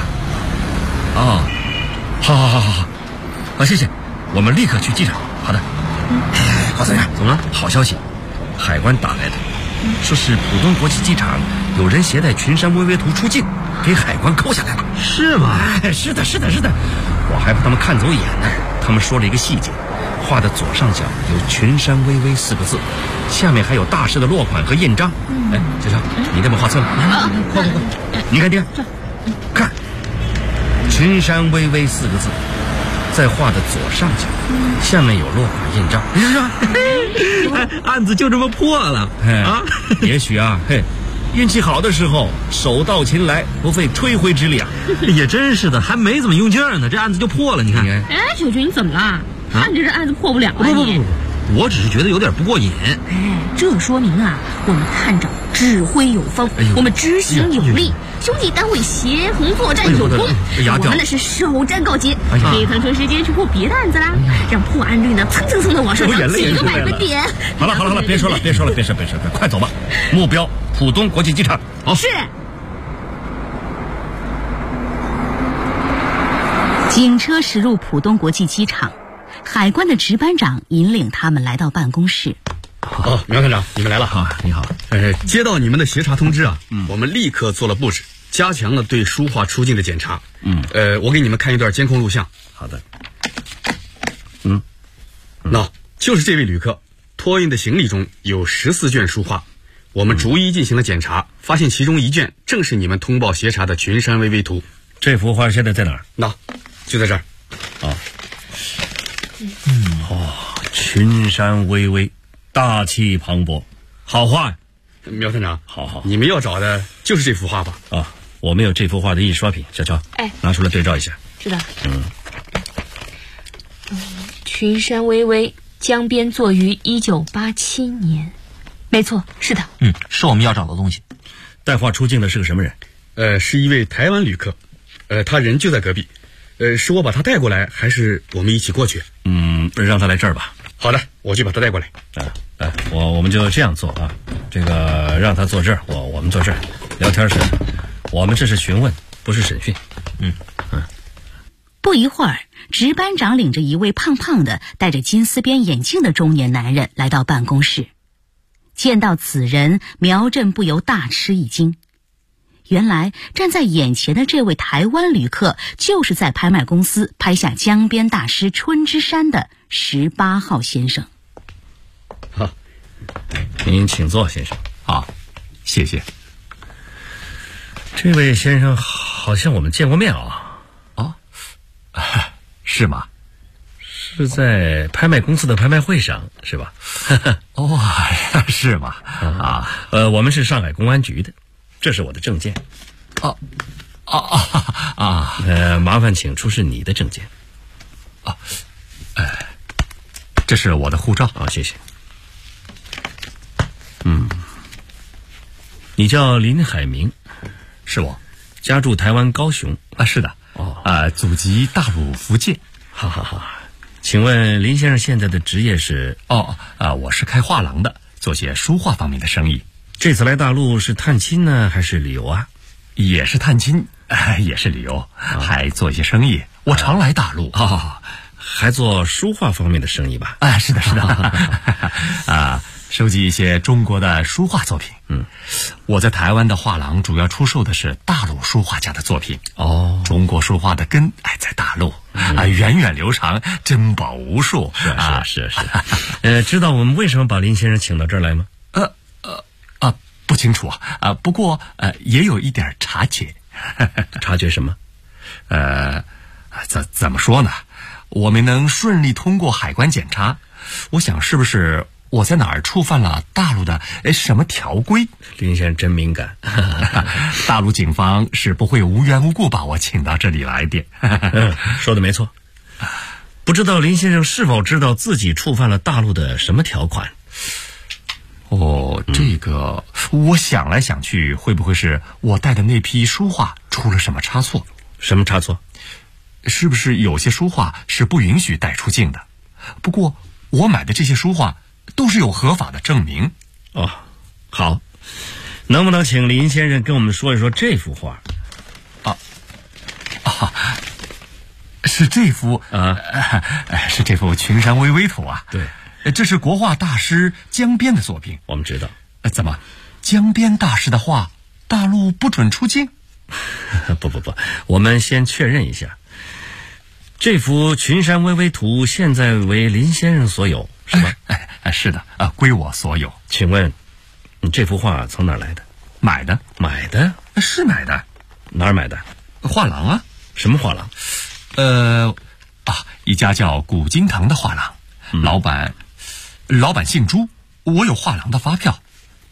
好，谢谢，我们立刻去机场。好的。郝司令，怎么了？好消息，海关打来的，说是浦东国际机场有人携带群山巍巍图出境，给海关扣下来了。是吗？是的，我还怕他们看走眼呢。他们说了一个细节， 画的左上角有群山巍巍4个字，下面还有大师的落款和印章。哎，小乔，你这本画册了？快！你看，看，群山巍巍4个字，在画的左上角，下面有落款印章。是吧？ 案子就这么破了啊！ 也许啊，运气好的时候，手到擒来，不费吹灰之力啊！ 也真是的，还没怎么用劲儿呢，这案子就破了。你看， 哎，九军你怎么了？看着这案子破不了啊！ 不，我只是觉得有点不过瘾。 哎，这说明啊，我们探长指挥有方，我们执行有力，兄弟单位协同作战有功。我们那是首战告捷，可以腾出时间去破别的案子啦，让破案率呢蹭蹭蹭的往上涨几个百分点。 好了，别说了，快走吧！目标浦东国际机场。 好，是。 警车驶入浦东国际机场，海关的值班长引领他们来到办公室。 苗探长，你们来了啊！你好。 接到你们的协查通知啊，我们立刻做了布置，加强了对书画出境的检查。我给你们看一段监控录像。 好的。 那就是这位旅客托运的行李中有14卷书画，我们逐一进行了检查，发现其中1卷正是你们通报协查的群山巍巍图。 这幅画现在在哪儿？ 那就在这儿。 群山巍巍，大气磅礴，好画呀！ 苗探长， 好， 你们要找的就是这幅画吧？ 我们有这幅画的印刷品，小乔，拿出来对照一下。 知道。群山巍巍，江边作于1987年，没错，是的。 是我们要找的东西。 带画出境的是个什么人？ 是一位台湾旅客，他人就在隔壁。是我把他带过来，还是我们一起过去？ 让他来这儿吧。 好的，我就把他带过来。 我们就这样做啊。这个让他坐这儿，我们坐这儿聊天时，我们这是询问，不是审讯。 不一会儿，值班长领着一位胖胖的、戴着金丝边眼镜的中年男人来到办公室。见到此人，苗振不由大吃一惊。原来站在眼前的这位台湾旅客，就是在拍卖公司拍下江边大师春之山的18号先生。 好，您请坐，先生。 好，谢谢。 这位先生好像我们见过面啊。 是吗？ 是在拍卖公司的拍卖会上，是吧？ 是吗？ 我们是上海公安局的，这是我的证件。麻烦请出示你的证件。 这是我的护照。 谢谢。你叫林海明？ 是我， 家住台湾高雄。 是的。祖籍大陆福建。 好，请问林先生现在的职业是？ 我是开画廊的，做些书画方面的生意。 这次来大陆是探亲呢，还是旅游啊？ 也是探亲，也是旅游，还做一些生意。我常来大陆。 还做书画方面的生意吧？ 是的。收集一些中国的书画作品。我在台湾的画廊主要出售的是大陆书画家的作品。中国书画的根在大陆，源远流长，珍宝无数。 是。知道我们为什么把林先生请到这儿来吗？ 不清楚不过也有一点察觉。 察觉什么？ 怎么说呢？我们能顺利通过海关检查，我想是不是我在哪儿触犯了大陆的什么条规？ 林先生真敏感。 大陆警方是不会无缘无故把我请到这里来的。 说的没错。不知道林先生是否知道自己触犯了大陆的什么条款？ 这个我想来想去，会不会是我带的那批书画出了什么差错？ 什么差错？ 是不是有些书画是不允许带出境的？不过我买的这些书画都是有合法的证明。 好，能不能请林先生跟我们说一说这幅画？ 是这幅是这幅群山巍巍图啊。 对， 这是国画大师江边的作品。 我们知道。 怎么，江边大师的画大陆不准出境？ 不，我们先确认一下， 这幅群山巍巍图现在为林先生所有，是吧？ 是的，归我所有。 请问，你这幅画从哪儿来的？ 买的。 买的？ 是买的。 哪儿买的？ 画廊啊。 什么画廊？ 一家叫古今堂的画廊，老板姓朱，我有画廊的发票。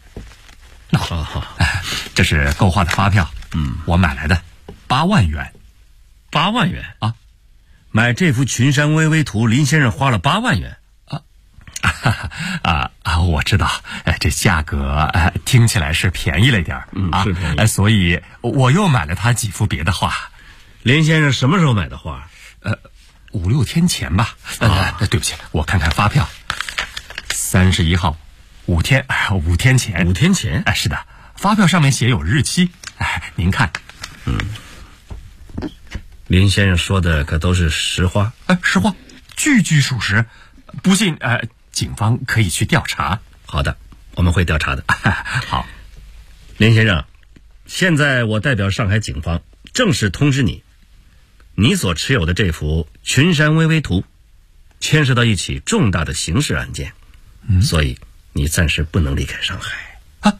这是购画的发票，我买来的，8万元。 8万元啊！ 买这幅群山巍巍图，林先生花了8万元。 我知道，这价格听起来是便宜了一点是便宜， 所以我又买了他几幅别的画。 林先生什么时候买的画 ？5、6天前吧。对不起，我看看发票，31号，5天前。 5天前？ 是的，发票上面写有日期。您看。 林先生说的可都是实话？ 实话，句句属实。不信，警方可以去调查。 好的，我们会调查的。 好， 林先生，现在我代表上海警方正式通知你，你所持有的这幅群山巍巍图牵涉到一起重大的刑事案件，所以你暂时不能离开上海。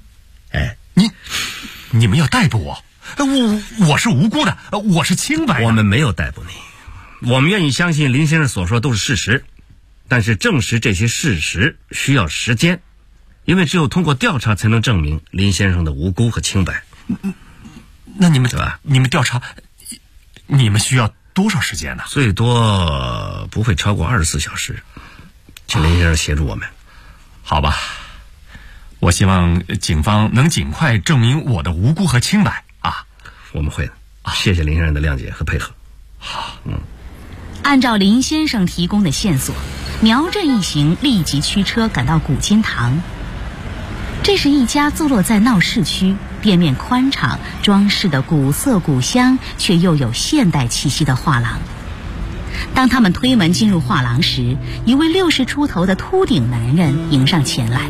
你们要逮捕我？我是无辜的，我是清白的。 我们没有逮捕你，我们愿意相信林先生所说都是事实，但是证实这些事实需要时间，因为只有通过调查才能证明林先生的无辜和清白。 那你们调查，你们需要多少时间呢？ 最多不会超过24小时，请林先生协助我们。 好吧，我希望警方能尽快证明我的无辜和清白。 我们会的。谢谢林先生的谅解和配合。 好， 按照林先生提供的线索，苗振一行立即驱车赶到古今堂。这是一家坐落在闹市区、店面宽敞、装饰的古色古香却又有现代气息的画廊。当他们推门进入画廊时，一位60出头的秃顶男人迎上前来。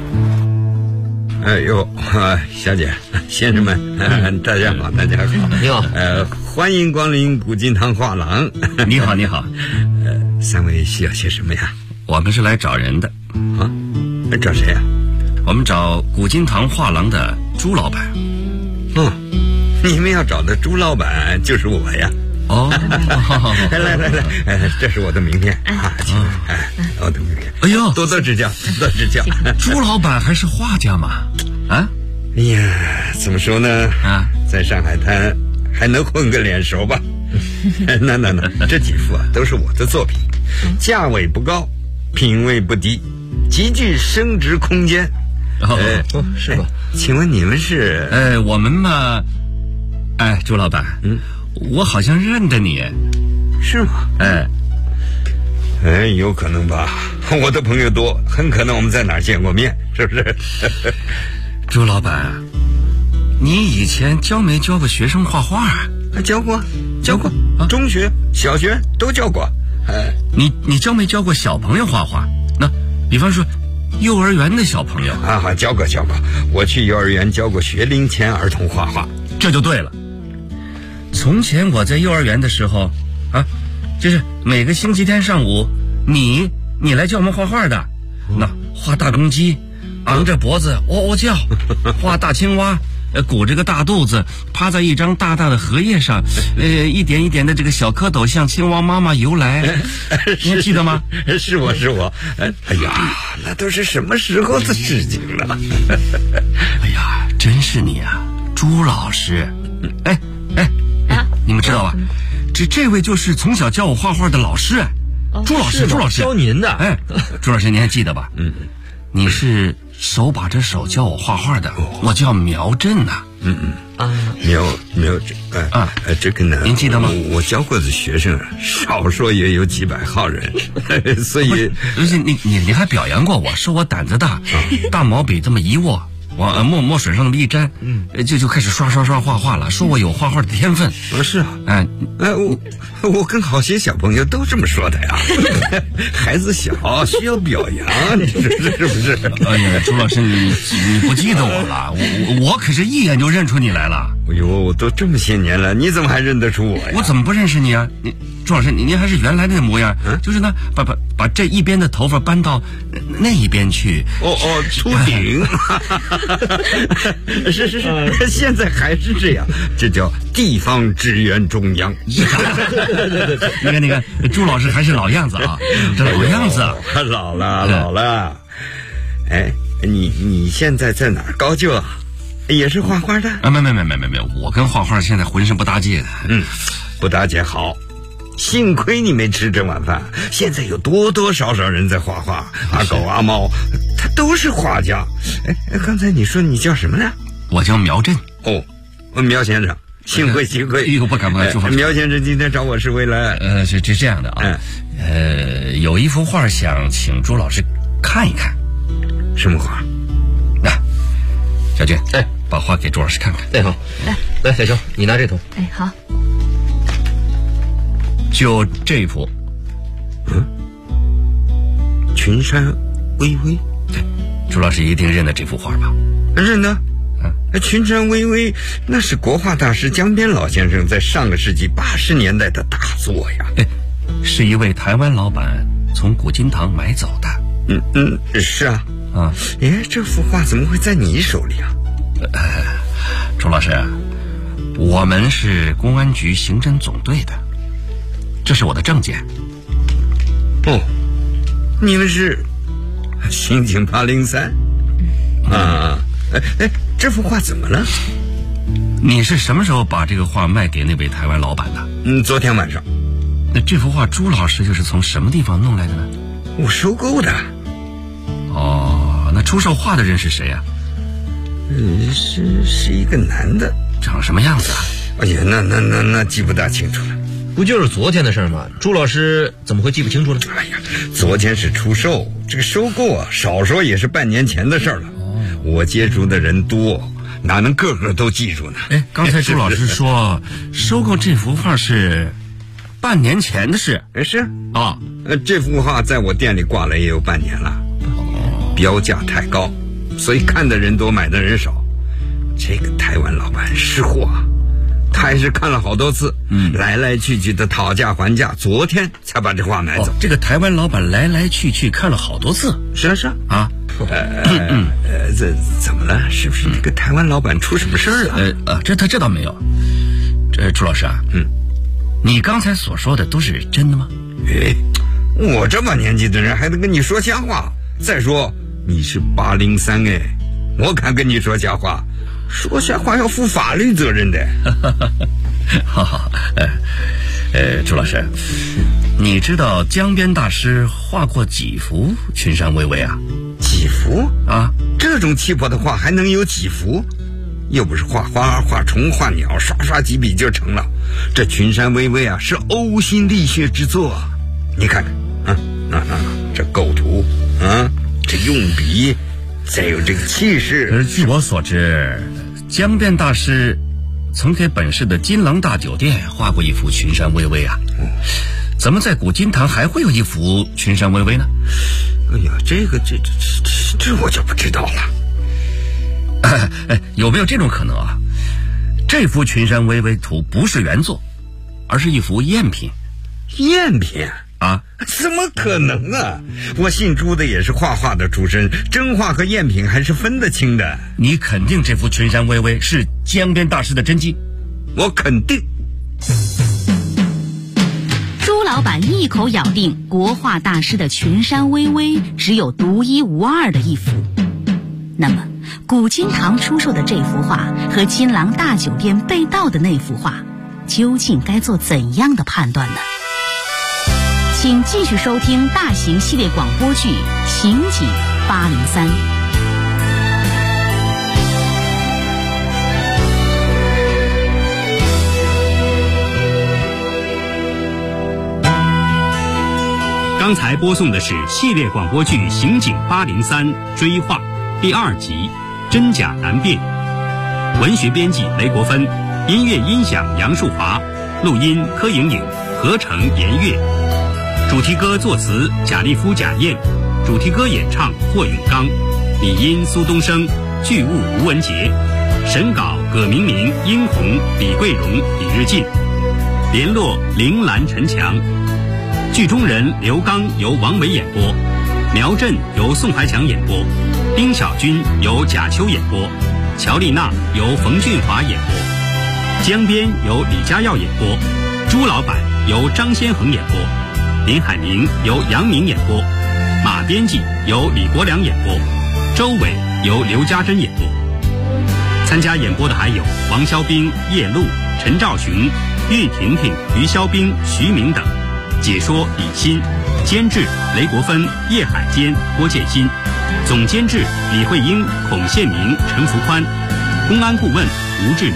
小姐、先生们，大家好，大家好， 你好， 欢迎光临古今堂画廊。 你好，你好， 三位需要些什么呀？ 我们是来找人的。 找谁呀？ 我们找古今堂画廊的朱老板。 你们要找的朱老板就是我呀。来，这是我的名片请我的名片。 哎呦， 多多指教，多多指教。 朱老板还是画家嘛？ 哎呀，怎么说呢？在上海滩还能混个脸熟吧？那，这几幅都是我的作品，价位不高，品味不低，极具升值空间。 是吧？ 请问你们是？ 我们嘛，朱老板，我好像认得你。 是吗？有可能吧，我的朋友多，很可能我们在哪儿见过面，是不是？ 朱老板，你以前教没教过学生画画？ 教过，中学、小学都教过。 你教没教过小朋友画画？那比方说幼儿园的小朋友教过。我去幼儿园教过学龄前儿童画画。 这就对了。从前我在幼儿园的时候就是每个星期天上午，你来教我们画画的。那画大公鸡，昂着脖子喔喔叫；画大青蛙，鼓着个大肚子，趴在一张大大的荷叶上，一点一点的这个小蝌蚪向青蛙妈妈游来。你还记得吗？ 是我。哎呀，那都是什么时候的事情了？ 哎呀，真是你啊，朱老师。你们知道吧？这位就是从小教我画画的老师。朱老师教您的。 朱老师您还记得吧？你是手把着手教我画画的，我叫苗振呐。 苗振这个呢， 您记得吗？ 我教过的学生少说也有几百号人，所以而且你还表扬过我，说我胆子大，大毛笔这么一握，往墨水上那么一沾，就开始刷画画了，说我有画画的天分。 是啊，我跟好些小朋友都这么说的呀。孩子小需要表扬，你说是不是？ 哎呀，朱老师，你不记得我了？我可是一眼就认出你来了。 哎呦，都这么些年了，你怎么还认得出我呀？ 我怎么不认识你啊？朱老师，您还是原来那个模样，就是呢，把这一边的头发搬到那一边去。 秃顶。是，现在还是这样，这叫地方支援中央。 你看，朱老师还是老样子啊，这老样子。 老了。哎，你现在在哪儿高就啊？也是画画的？ 没，我跟画画现在浑身不搭界的。 不搭界好。幸亏你没吃这晚饭，现在有多少人在画画，阿狗阿猫他都是画家。哎，刚才你说你叫什么呢？ 我叫苗震。 苗先生，幸亏。 哎呦，不敢， 苗先生今天找我是为了是这样的啊，有一幅画想请朱老师看一看。 什么画？ 小俊，把画给朱老师看看。 好，来，小秋，你拿这图。 好。 就这幅， 群山巍巍。 对，朱老师一定认得这幅画吧？ 认得。群山巍巍，那是国画大师江边老先生在上个世纪80年代的大作呀。 是一位台湾老板从古今堂买走的。 是啊。这幅画怎么会在你手里啊？ 朱老师，我们是公安局刑侦总队的，这是我的证件。 你们是刑警803啊？这幅画怎么了？ 你是什么时候把这个画卖给那位台湾老板的？ 昨天晚上。 那这幅画朱老师又是从什么地方弄来的呢？ 我收购的。 那出售画的人是谁呀？ 是一个男的。 长什么样子啊？ 哎呀，那记不大清楚了。 不就是昨天的事吗？朱老师怎么会记不清楚呢？ 哎呀，昨天是出售，这个收购啊，少说也是半年前的事了。我接触的人多，哪能个个都记住呢？ 刚才朱老师说收购这幅画是半年前的事。 是啊，这幅画在我店里挂了也有半年了。标价太高，所以看的人多，买的人少。这个台湾老板识货，他还是看了好多次，来去的讨价还价，昨天才把这画买走。 这个台湾老板来去看了好多次。 是啊。怎么了？是不是这个台湾老板出什么事儿了？ 这倒没有。朱老师啊，你刚才所说的都是真的吗？ 我这把年纪的人还能跟你说瞎话？再说你是803，我敢跟你说瞎话？说瞎话要负法律责任的。 好，朱老师，你知道江边大师画过几幅群山巍巍啊？ 几幅啊？ 这种气魄的画还能有几幅？又不是画花、画虫、画鸟，刷几笔就成了。这群山巍巍啊，是呕心沥血之作。你看看这构图这用笔，再有这个气势。 据我所知，江边大师曾给本市的金廊大酒店画过一幅群山巍巍啊。怎么在古今堂还会有一幅群山巍巍呢？ 哎呀，这我就不知道了。有没有这种可能啊？这幅群山巍巍图不是原作，而是一幅赝品。 赝品啊？ 怎么可能啊？我姓朱的也是画画的出身，真画和赝品还是分得清的。 你肯定这幅群山巍巍是江边大师的真迹？ 我肯定。 朱老板一口咬定国画大师的群山巍巍只有独一无二的一幅。那么古今堂出售的这幅画和金廊大酒店被盗的那幅画，究竟该做怎样的判断呢？请继续收听大型系列广播剧《刑警803》。 刚才播送的是系列广播剧《刑警803追画》第2集真假难辨，文学编辑雷国芬，音乐音响杨树华，录音柯莹莹，合成严月，主题歌作词贾立夫、贾燕，主题歌演唱霍永刚，拟音苏东升，剧务吴文杰，审稿葛明明、殷红、李桂荣、李日进，联络铃兰、陈强。剧中人刘刚由王维演播，苗震由宋怀强演播，丁小军由贾秋演播，乔丽娜由冯俊华演播，江边由李家耀演播，朱老板由张先恒演播，林海明由杨明演播，马编辑由李国良演播，周伟由刘家珍演播。参加演播的还有王肖兵、叶璐、陈兆雄、郁婷婷、于肖兵、徐明等。解说李欣，监制雷国芬、叶海坚、郭建新，总监制李慧英、孔宪明、陈福宽，公安顾问吴志明。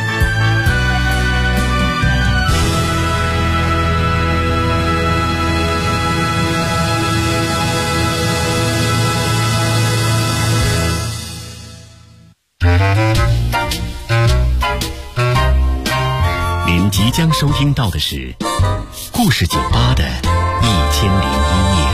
您即将收听到的是故事酒吧的1001夜。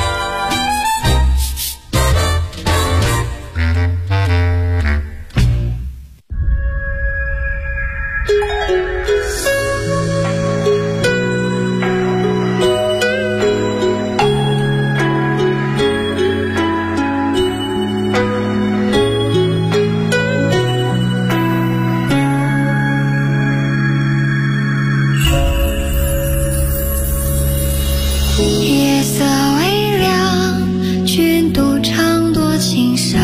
夜色微凉，君独唱多情沙。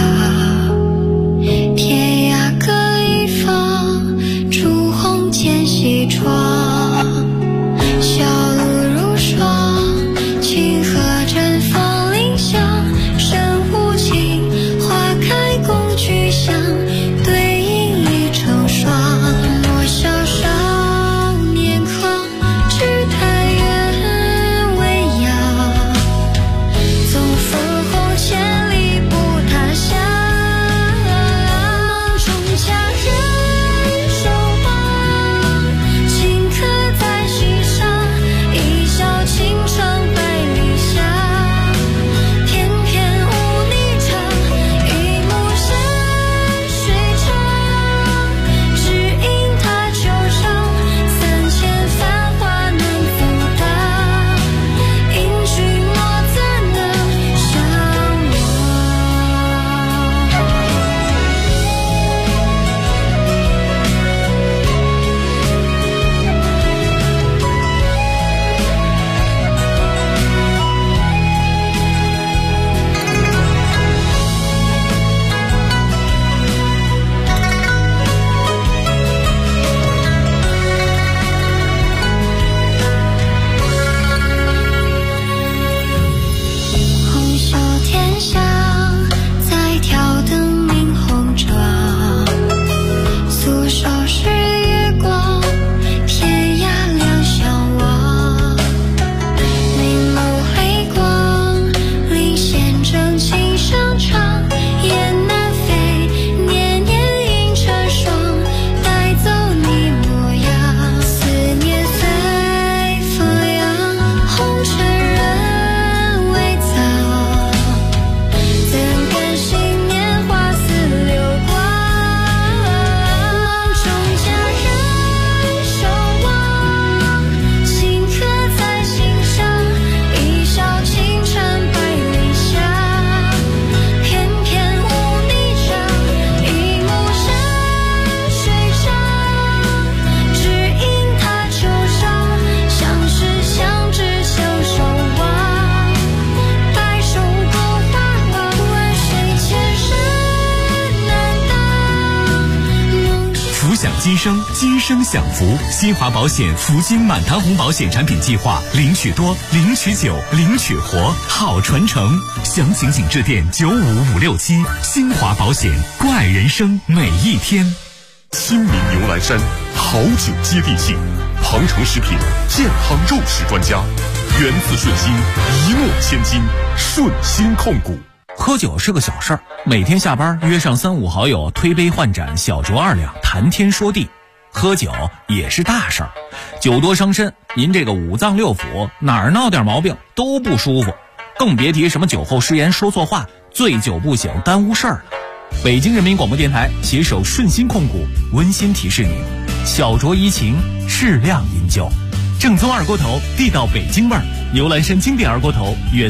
天涯各一方，烛红渐西窗。小路如霜，清河绽放林香。深无情，花开共聚香，对影已成双。莫笑少年狂，只叹今生，今生享福。新华保险福金满堂红保险产品计划，领取多，领取久，领取活，好传承。详情请致电95567。新华保险，关爱人生每一天。亲民牛栏山，好酒接地气。庞城食品健康肉食专家，源自顺心，一诺千金，顺心控股。 喝酒是个小事儿，每天下班约上3、5好友，推杯换盏，小酌2两，谈天说地。喝酒也是大事儿，酒多伤身，您这个5脏6腑哪儿闹点毛病都不舒服，更别提什么酒后失言、说错话、醉酒不醒耽误事儿了。 北京人民广播电台携手顺心控股温馨提示您：小酌怡情，适量饮酒。正宗二锅头，地道北京味儿。游览山经典二锅头原